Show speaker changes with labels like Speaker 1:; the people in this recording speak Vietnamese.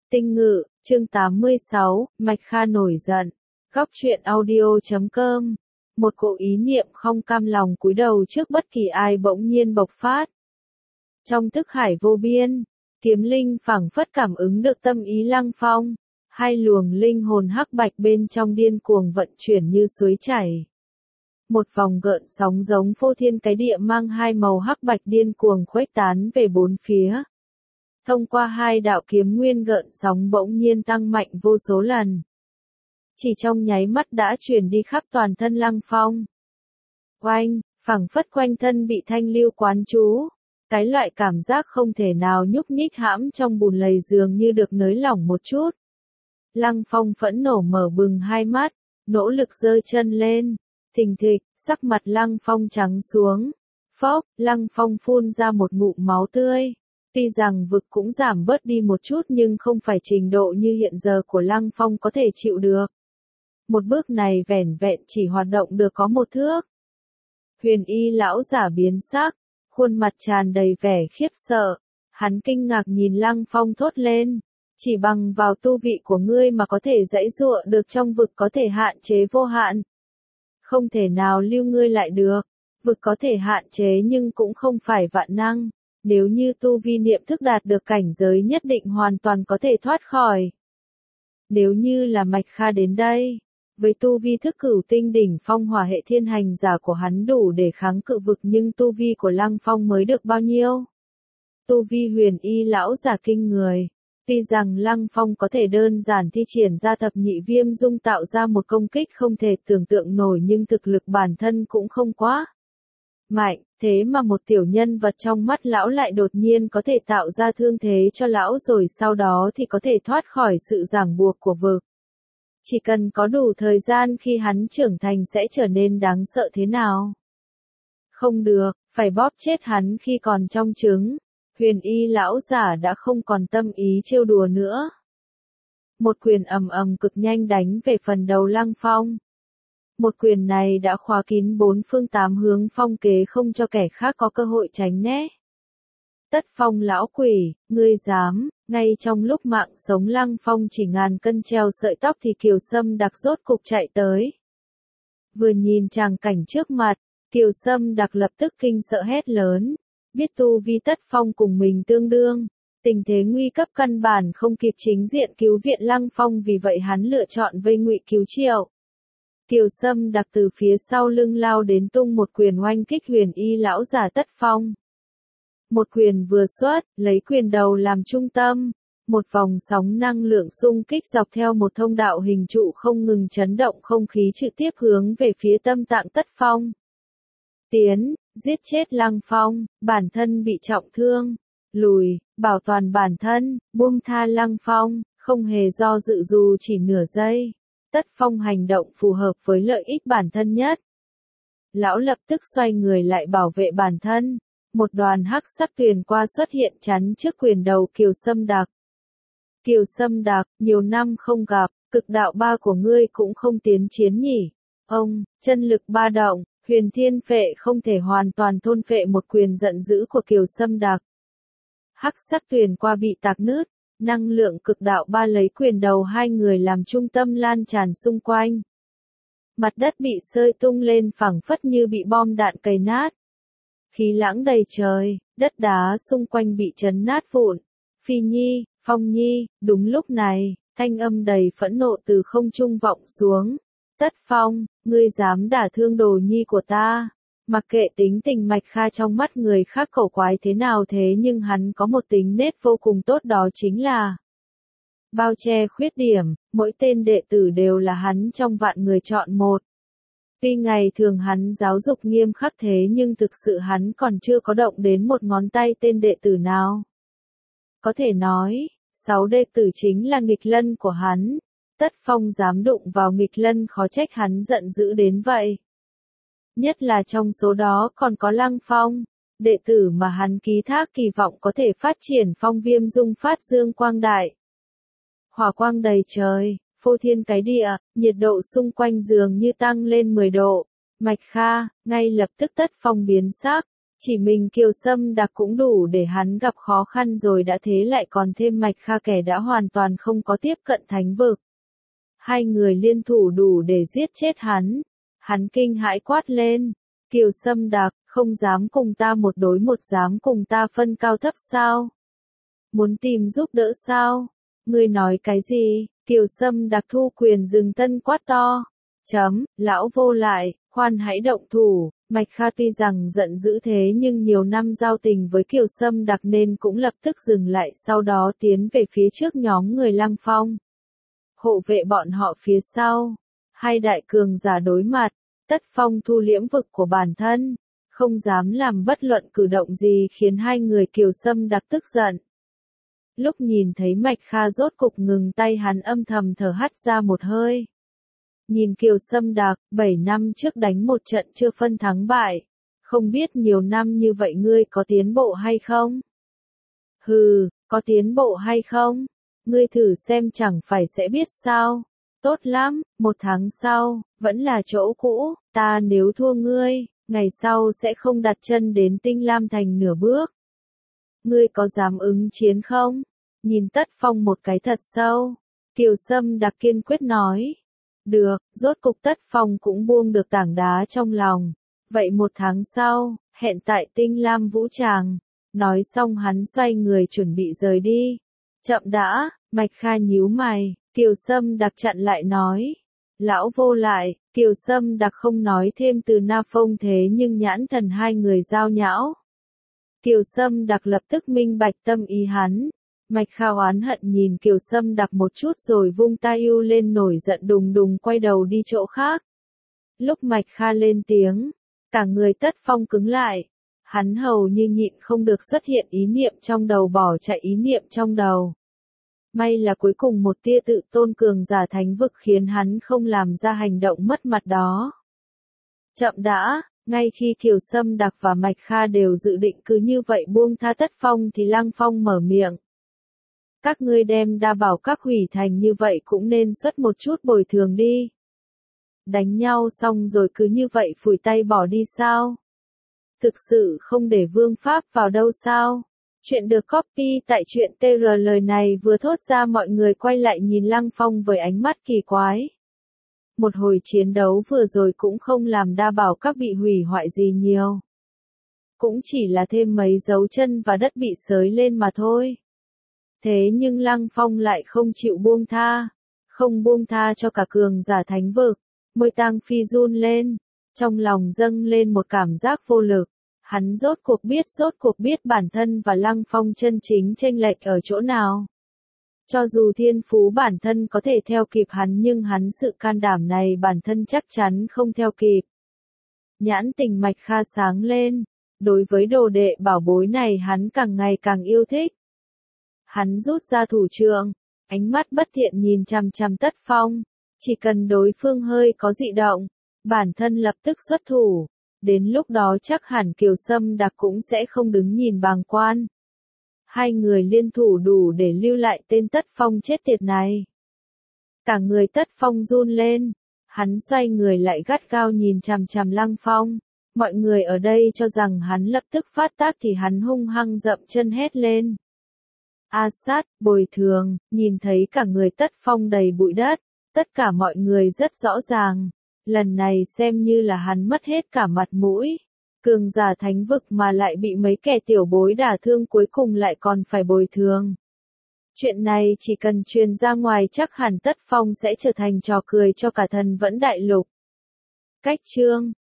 Speaker 1: Tinh Ngự, chương 86, Mạch Kha nổi giận. Góc truyện audio.com. Một cỗ ý niệm không cam lòng cúi đầu trước bất kỳ ai bỗng nhiên bộc phát. Trong thức hải vô biên, kiếm linh phảng phất cảm ứng được tâm ý Lăng Phong. Hai luồng linh hồn hắc bạch bên trong điên cuồng vận chuyển như suối chảy. Một vòng gợn sóng giống phô thiên cái địa mang hai màu hắc bạch điên cuồng khuếch tán về bốn phía. Thông qua hai đạo kiếm nguyên gợn sóng bỗng nhiên tăng mạnh vô số lần. Chỉ trong nháy mắt đã truyền đi khắp toàn thân Lăng Phong. Oanh, phảng phất quanh thân bị thanh lưu quán trú. Cái loại cảm giác không thể nào nhúc nhích hãm trong bùn lầy dường như được nới lỏng một chút. Lăng Phong phẫn nộ mở bừng hai mắt, nỗ lực giơ chân lên. Thình thịch, sắc mặt Lăng Phong trắng xuống. Phốc, Lăng Phong phun ra một ngụm máu tươi. Tuy rằng vực cũng giảm bớt đi một chút nhưng không phải trình độ như hiện giờ của Lăng Phong có thể chịu được. Một bước này vẻn vẹn chỉ hoạt động được có một thước. Huyền y lão giả biến sắc, khuôn mặt tràn đầy vẻ khiếp sợ. Hắn kinh ngạc nhìn Lăng Phong thốt lên. Chỉ bằng vào tu vị của ngươi mà có thể giãy giụa được trong vực có thể hạn chế vô hạn. Không thể nào lưu ngươi lại được. Vực có thể hạn chế nhưng cũng không phải vạn năng. Nếu như tu vi niệm thức đạt được cảnh giới nhất định hoàn toàn có thể thoát khỏi. Nếu như là Mạch Kha đến đây, với tu vi thức cửu tinh đỉnh phong hỏa hệ thiên hành giả của hắn đủ để kháng cự vực nhưng tu vi của Lăng Phong mới được bao nhiêu? Tu vi huyền y lão giả kinh người. Tuy rằng Lăng Phong có thể đơn giản thi triển ra thập nhị viêm dung tạo ra một công kích không thể tưởng tượng nổi nhưng thực lực bản thân cũng không quá mạnh, thế mà một tiểu nhân vật trong mắt lão lại đột nhiên có thể tạo ra thương thế cho lão rồi sau đó thì có thể thoát khỏi sự ràng buộc của vực. Chỉ cần có đủ thời gian khi hắn trưởng thành sẽ trở nên đáng sợ thế nào? Không được, phải bóp chết hắn khi còn trong trứng. Huyền y lão giả đã không còn tâm ý trêu đùa nữa. Một quyền ầm ầm cực nhanh đánh về phần đầu Lăng Phong. Một quyền này đã khóa kín bốn phương tám hướng phong kế không cho kẻ khác có cơ hội tránh né. Tất Phong lão quỷ, ngươi dám, ngay trong lúc mạng sống Lăng Phong chỉ ngàn cân treo sợi tóc thì Kiều Sâm Đặc rốt cục chạy tới. Vừa nhìn tràng cảnh trước mặt, Kiều Sâm Đặc lập tức kinh sợ hét lớn. Biết tu vi Tất Phong cùng mình tương đương, tình thế nguy cấp căn bản không kịp chính diện cứu viện Lăng Phong vì vậy hắn lựa chọn vây ngụy cứu triệu. Kiều Sâm Đặc từ phía sau lưng lao đến tung một quyền oanh kích huyền y lão giả Tất Phong. Một quyền vừa xuất, lấy quyền đầu làm trung tâm, một vòng sóng năng lượng xung kích dọc theo một thông đạo hình trụ không ngừng chấn động không khí trực tiếp hướng về phía tâm tạng Tất Phong. Tiến, giết chết Lăng Phong, bản thân bị trọng thương, lùi, bảo toàn bản thân, buông tha Lăng Phong, không hề do dự dù chỉ nửa giây. Tất Phong hành động phù hợp với lợi ích bản thân nhất. Lão lập tức xoay người lại bảo vệ bản thân. Một đoàn hắc sắc tuyền qua xuất hiện chắn trước quyền đầu Kiều Sâm Đặc. Kiều Sâm Đặc, nhiều năm không gặp, cực đạo ba của ngươi cũng không tiến chiến nhỉ. Ông, chân lực ba động, huyền thiên phệ không thể hoàn toàn thôn phệ một quyền giận dữ của Kiều Sâm Đặc. Hắc sắc tuyền qua bị tạc nứt. Năng lượng cực đạo ba lấy quyền đầu hai người làm trung tâm lan tràn xung quanh. Mặt đất bị sơi tung lên phảng phất như bị bom đạn cày nát. Khí lãng đầy trời, đất đá xung quanh bị chấn nát vụn. Phi Nhi, Phong Nhi, đúng lúc này, thanh âm đầy phẫn nộ từ không trung vọng xuống. Tất Phong, ngươi dám đả thương đồ nhi của ta. Mặc kệ tính tình Mạch Kha trong mắt người khác cổ quái thế nào thế nhưng hắn có một tính nết vô cùng tốt đó chính là bao che khuyết điểm, mỗi tên đệ tử đều là hắn trong vạn người chọn một. Tuy ngày thường hắn giáo dục nghiêm khắc thế nhưng thực sự hắn còn chưa có động đến một ngón tay tên đệ tử nào. Có thể nói, 6 đệ tử chính là nghịch lân của hắn. Tất Phong dám đụng vào nghịch lân khó trách hắn giận dữ đến vậy. Nhất là trong số đó còn có Lăng Phong, đệ tử mà hắn ký thác kỳ vọng có thể phát triển phong viêm dung phát dương quang đại. Hỏa quang đầy trời, phô thiên cái địa, nhiệt độ xung quanh dường như tăng lên 10 độ. Mạch Kha, ngay lập tức Tất Phong biến sắc, Chỉ mình Kiều Sâm Đặc cũng đủ để hắn gặp khó khăn rồi đã thế lại còn thêm Mạch Kha kẻ đã hoàn toàn không có tiếp cận thánh vực. Hai người liên thủ đủ để giết chết hắn. Hắn kinh hãi quát lên. Kiều Sâm Đặc, không dám cùng ta một đối một, dám cùng ta phân cao thấp sao? Muốn tìm giúp đỡ sao? Ngươi nói cái gì? Kiều Sâm Đặc thu quyền dừng tân quát to. Lão vô lại, khoan hãy động thủ. Mạch Kha tuy rằng giận dữ thế nhưng nhiều năm giao tình với Kiều Sâm Đặc nên cũng lập tức dừng lại, sau đó tiến về phía trước nhóm người Lăng Phong. Hộ vệ bọn họ phía sau. Hai đại cường giả đối mặt. Tất Phong thu liễm vực của bản thân, không dám làm bất luận cử động gì khiến hai người Kiều Sâm Đặc tức giận. Lúc nhìn thấy Mạch Kha rốt cục ngừng tay, hắn âm thầm thở hắt ra một hơi. Nhìn Kiều Sâm Đặc, 7 năm trước đánh một trận chưa phân thắng bại. Không biết nhiều năm như vậy ngươi có tiến bộ hay không? Hừ, có tiến bộ hay không? Ngươi thử xem chẳng phải sẽ biết sao? Tốt lắm, 1 tháng sau, vẫn là chỗ cũ, ta nếu thua ngươi, ngày sau sẽ không đặt chân đến Tinh Lam Thành nửa bước. Ngươi có dám ứng chiến không? Nhìn Tất Phong một cái thật sâu. Kiều Sâm Đặc kiên quyết nói. Được, rốt cục Tất Phong cũng buông được tảng đá trong lòng. Vậy 1 tháng sau, hẹn tại Tinh Lam Vũ Tràng. Nói xong hắn xoay người chuẩn bị rời đi. Chậm đã, Mạch Kha nhíu mày. Kiều Sâm Đặc chặn lại nói. Lão vô lại, Kiều Sâm Đặc không nói thêm từ na phong thế nhưng nhãn thần hai người giao nhão. Kiều Sâm Đặc lập tức minh bạch tâm ý hắn. Mạch Kha oán hận nhìn Kiều Sâm Đặc một chút rồi vung tay ưu lên nổi giận đùng đùng quay đầu đi chỗ khác. Lúc Mạch Kha lên tiếng, cả người Tất Phong cứng lại. Hắn hầu như nhịn không được xuất hiện ý niệm trong đầu, bỏ chạy ý niệm trong đầu. May là cuối cùng một tia tự tôn cường giả thánh vực khiến hắn không làm ra hành động mất mặt đó. Chậm đã, ngay khi Kiều Sâm Đặc và Mạch Kha đều dự định cứ như vậy buông tha Tất Phong thì Lăng Phong mở miệng. Các ngươi đem đa bảo các hủy thành như vậy cũng nên xuất một chút bồi thường đi. Đánh nhau xong rồi cứ như vậy phủi tay bỏ đi sao? Thực sự không để vương pháp vào đâu sao? Chuyện được copy tại truyện TR. Lời này vừa thốt ra mọi người quay lại nhìn Lăng Phong với ánh mắt kỳ quái. Một hồi chiến đấu vừa rồi cũng không làm đa bảo các bị hủy hoại gì nhiều. Cũng chỉ là thêm mấy dấu chân và đất bị xới lên mà thôi. Thế nhưng Lăng Phong lại không chịu buông tha. Không buông tha cho cả cường giả thánh vực. Môi Tang Phi run lên. Trong lòng dâng lên một cảm giác vô lực. Hắn rốt cuộc biết bản thân và Lăng Phong chân chính chênh lệch ở chỗ nào. Cho dù thiên phú bản thân có thể theo kịp hắn nhưng hắn sự can đảm này bản thân chắc chắn không theo kịp. Nhãn tình Mạch Kha sáng lên. Đối với đồ đệ bảo bối này hắn càng ngày càng yêu thích. Hắn rút ra thủ trượng, ánh mắt bất thiện nhìn chằm chằm Tất Phong. Chỉ cần đối phương hơi có dị động, bản thân lập tức xuất thủ. Đến lúc đó chắc hẳn Kiều Sâm Đặc cũng sẽ không đứng nhìn bàng quan. Hai người liên thủ đủ để lưu lại tên Tất Phong chết tiệt này. Cả người Tất Phong run lên. Hắn xoay người lại gắt gao nhìn chằm chằm Lăng Phong. Mọi người ở đây cho rằng hắn lập tức phát tác thì hắn hung hăng dậm chân hét lên. A sát, bồi thường, nhìn thấy cả người Tất Phong đầy bụi đất. Tất cả mọi người rất rõ ràng. Lần này xem như là hắn mất hết cả mặt mũi. Cường giả thánh vực mà lại bị mấy kẻ tiểu bối đả thương cuối cùng lại còn phải bồi thường. Chuyện này chỉ cần truyền ra ngoài chắc hẳn Tất Phong sẽ trở thành trò cười cho cả Thần Vẫn Đại Lục. Cách chương